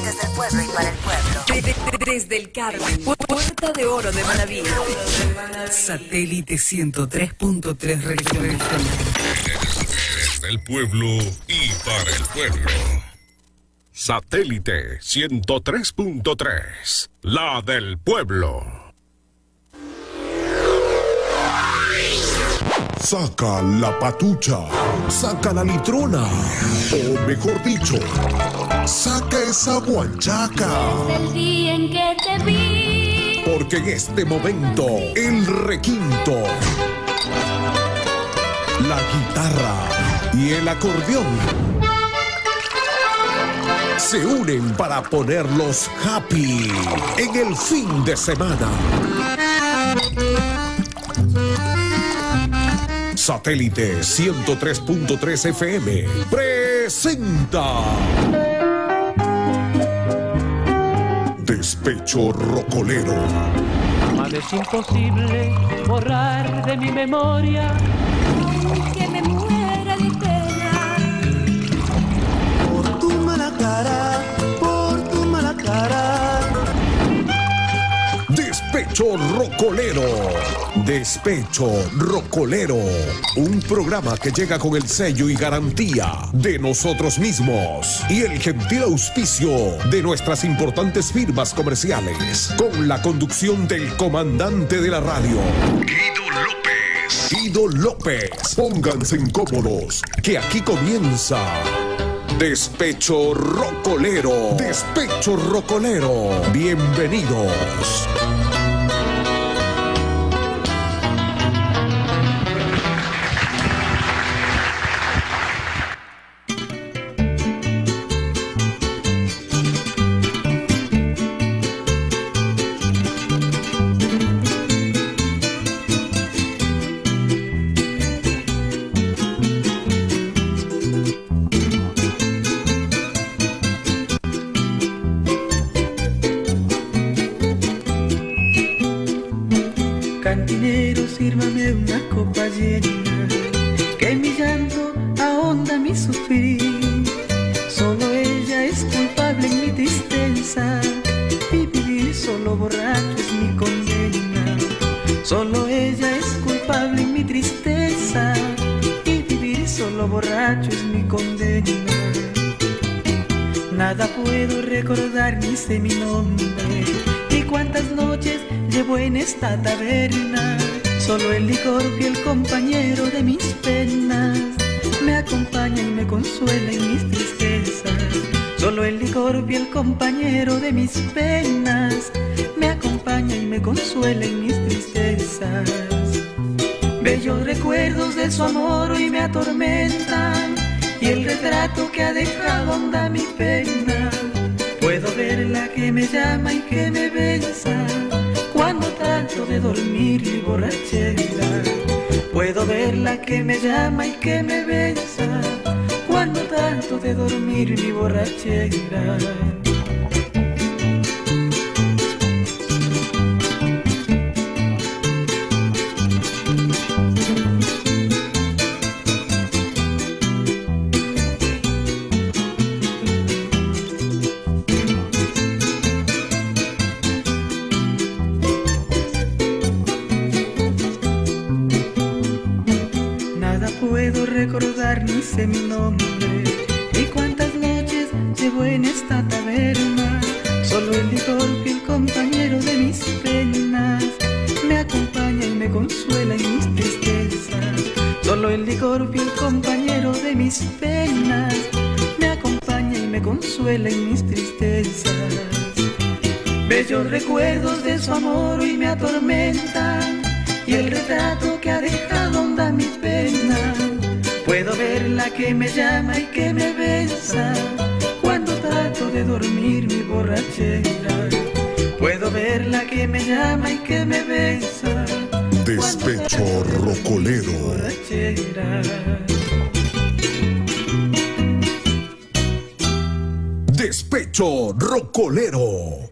Desde el pueblo y para el pueblo. Desde el Carmen, Puerta de Oro de Manaví. Satélite 103.3 regional. Desde el pueblo y para el pueblo. Satélite 103.3. La del pueblo. Saca la patucha, saca la litrona, o mejor dicho, saca esa guanchaca. Desde el día en que te vi. Porque en este momento, el requinto, la guitarra y el acordeón se unen para ponerlos happy en el fin de semana. Satélite 103.3 FM presenta Despecho Rocolero. Es imposible borrar de mi memoria Que me muera de pena. Por tu mala cara, por tu mala cara. Despecho Rocolero. Despecho Rocolero. Un programa que llega con el sello y garantía de nosotros mismos y el gentil auspicio de nuestras importantes firmas comerciales. Con la conducción del comandante de la radio, Guido López. Guido López. Pónganse incómodos, que aquí comienza Despecho Rocolero. Despecho Rocolero. Bienvenidos. Cantinero, sírvame una copa llena, que mi llanto ahonda mi sufrir. Solo ella es culpable en mi tristeza, y vivir solo borracho es mi condena. Solo ella es culpable en mi tristeza, y vivir solo borracho es mi condena. Nada puedo recordar ni sé mi nombre, y cuántas noches llevo en esta taberna. Solo el licor, fiel compañero de mis penas, me acompaña y me consuela en mis tristezas. Solo el licor, fiel compañero de mis penas, me acompaña y me consuela en mis tristezas. Bellos recuerdos de su amor hoy me atormentan, y el retrato que ha dejado honda mi pena. Puedo verla que me llama y que me besa cuando trato de dormir mi borrachera. Puedo verla que me llama y que me besa cuando trato de dormir mi borrachera. Recordar ni sé mi nombre, y cuántas noches llevo en esta taberna. Solo el licor, fiel compañero de mis penas, me acompaña y me consuela en mis tristezas. Solo el licor, fiel compañero de mis penas, me acompaña y me consuela en mis tristezas. Bellos recuerdos de su amor hoy me atormentan, y el retrato que ha dejado honda mi pena. Puedo verla que me llama y que me besa cuando trato de dormir mi borrachera. Puedo verla que me llama y que me besa. Despecho Rocolero. Despecho Rocolero.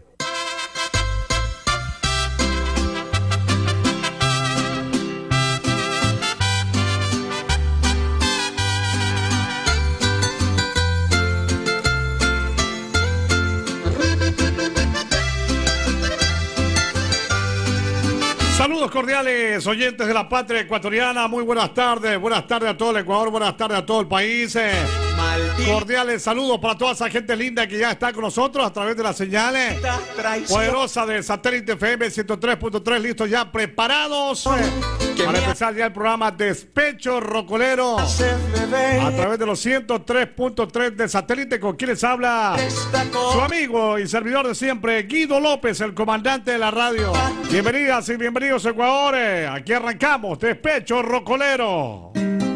Saludos cordiales, oyentes de la patria ecuatoriana. Muy buenas tardes a todo el Ecuador, buenas tardes a todo el país. Cordiales saludos para toda esa gente linda que ya está con nosotros a través de las señales poderosa del satélite FM 103.3, listos ya preparados para empezar ya el programa Despecho Rocolero a través de los 103.3 del satélite. Con quienes habla su amigo y servidor de siempre, Guido López, el comandante de la radio. Bienvenidas y bienvenidos, Ecuador. Aquí arrancamos Despecho Rocolero.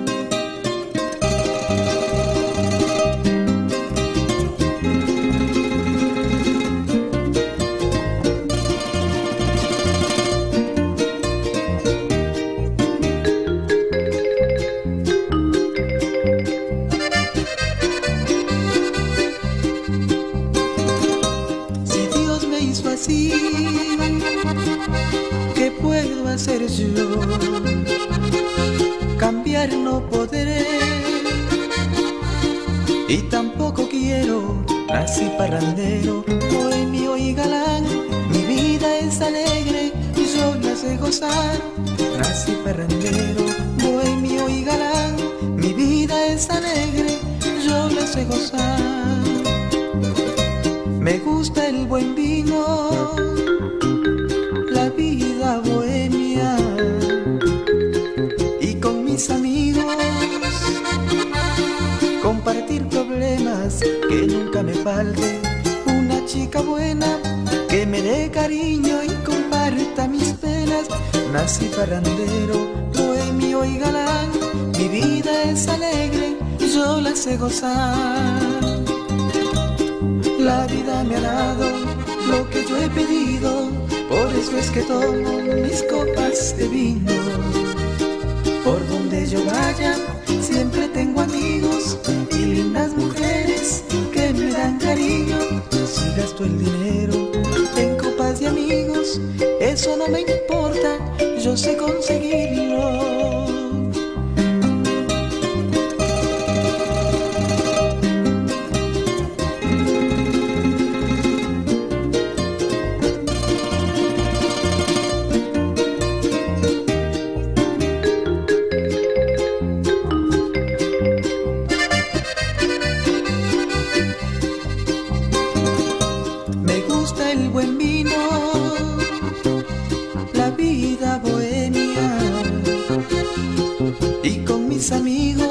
¿Qué puedo hacer yo? Cambiar no podré y tampoco quiero. Nací parrandero, bohemio y galán. Mi vida es alegre y yo la sé gozar. Nací parrandero, bohemio y galán. Mi vida es alegre, yo la sé gozar. Me gusta el buen vino, la vida bohemia, y con mis amigos compartir problemas, que nunca me falte una chica buena que me dé cariño y comparta mis penas. Nací parrandero, bohemio y galán, mi vida es alegre, yo la sé gozar. La vida me ha dado lo que yo he pedido, por eso es que tomo mis copas de vino. Por donde yo vaya, siempre tengo amigos y lindas mujeres que me dan cariño. Si gasto el dinero en copas de amigos, eso no me importa, yo sé conseguirlo. Amigos,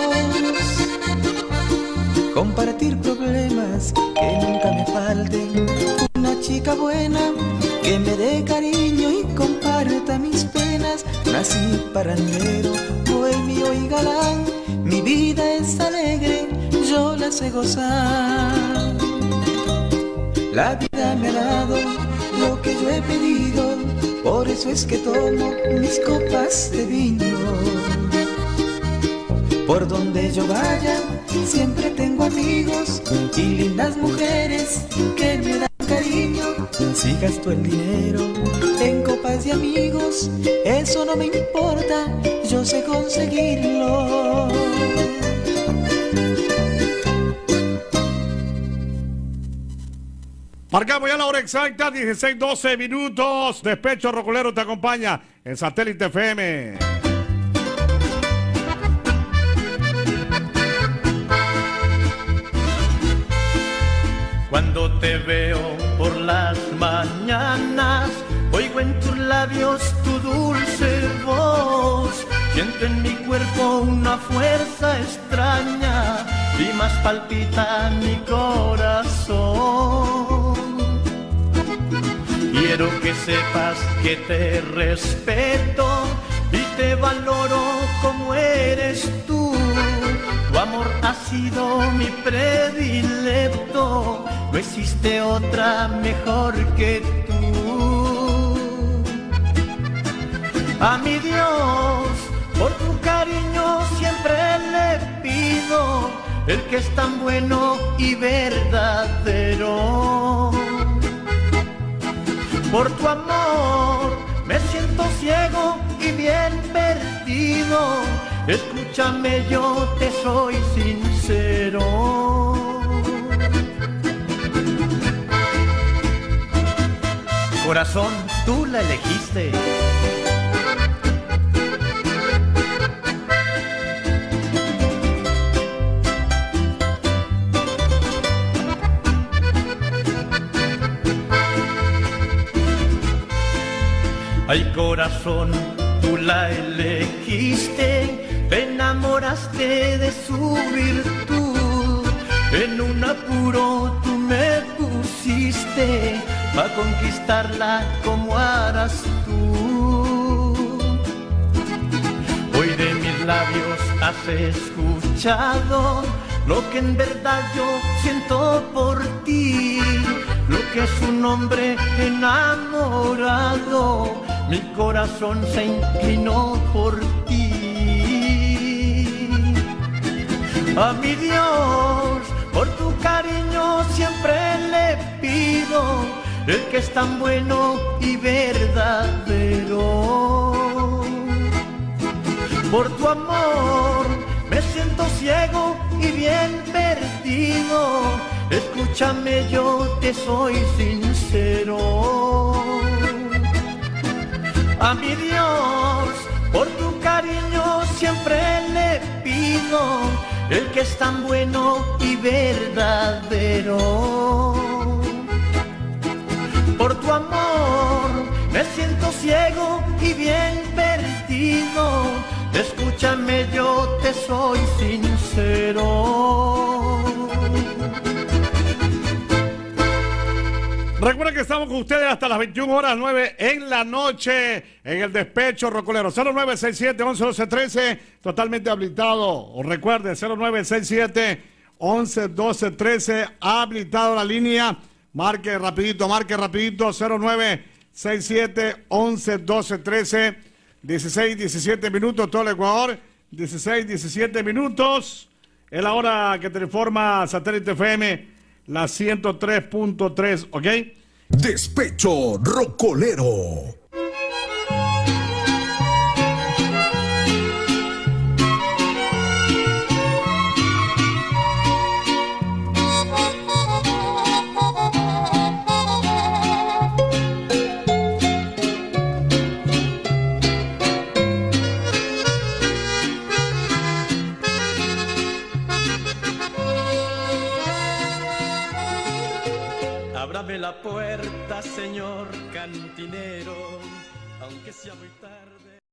compartir problemas, que nunca me falten una chica buena que me dé cariño y comparta mis penas. Nací parrandero, bohemio y galán, mi vida es alegre, yo la sé gozar. La vida me ha dado lo que yo he pedido, por eso es que tomo mis copas de vino. Por donde yo vaya, siempre tengo amigos y lindas mujeres que me dan cariño. Si gasto el dinero en copas de amigos, eso no me importa, yo sé conseguirlo. Marcamos ya la hora exacta, 16:12 minutos. Despecho Rocolero te acompaña en Satélite FM. Cuando te veo por las mañanas, oigo en tus labios tu dulce voz. Siento en mi cuerpo una fuerza extraña y más palpita mi corazón. Quiero que sepas que te respeto y te valoro como eres tú. Tu amor ha sido mi predilecto, no existe otra mejor que tú. A mi Dios, por tu cariño siempre le pido, el que es tan bueno y verdadero. Por tu amor me siento ciego y bien perdido, escúchame, yo te soy sincero. Corazón, tú la elegiste Ay, corazón, tú la elegiste, te enamoraste de su virtud. En un apuro tú me pusiste pa' conquistarla como harás tú. Hoy de mis labios has escuchado lo que en verdad yo siento por ti, lo que es un hombre enamorado. Mi corazón se inclinó por ti. A mi Dios, por tu cariño siempre le pido, el que es tan bueno y verdadero. Por tu amor me siento ciego y bien perdido. Escúchame, yo te soy sincero. A mi Dios, por tu cariño siempre le pido, el que es tan bueno y verdadero. Por tu amor me siento ciego y bien perdido. Escúchame, yo te soy sincero. Recuerden que estamos con ustedes hasta las 21 horas 9 en la noche en el Despecho Rocolero. 0967-111213, totalmente habilitado. O recuerden, 0967-111213, habilitado la línea. Marque rapidito, 0967-111213. 16-17 minutos, todo el Ecuador. 16-17 minutos. Es la hora que te informa Satélite FM, la 103.3, ¿ok? Despecho Rocolero. Ábrame la puerta, señor cantinero, aunque sea muy tarde.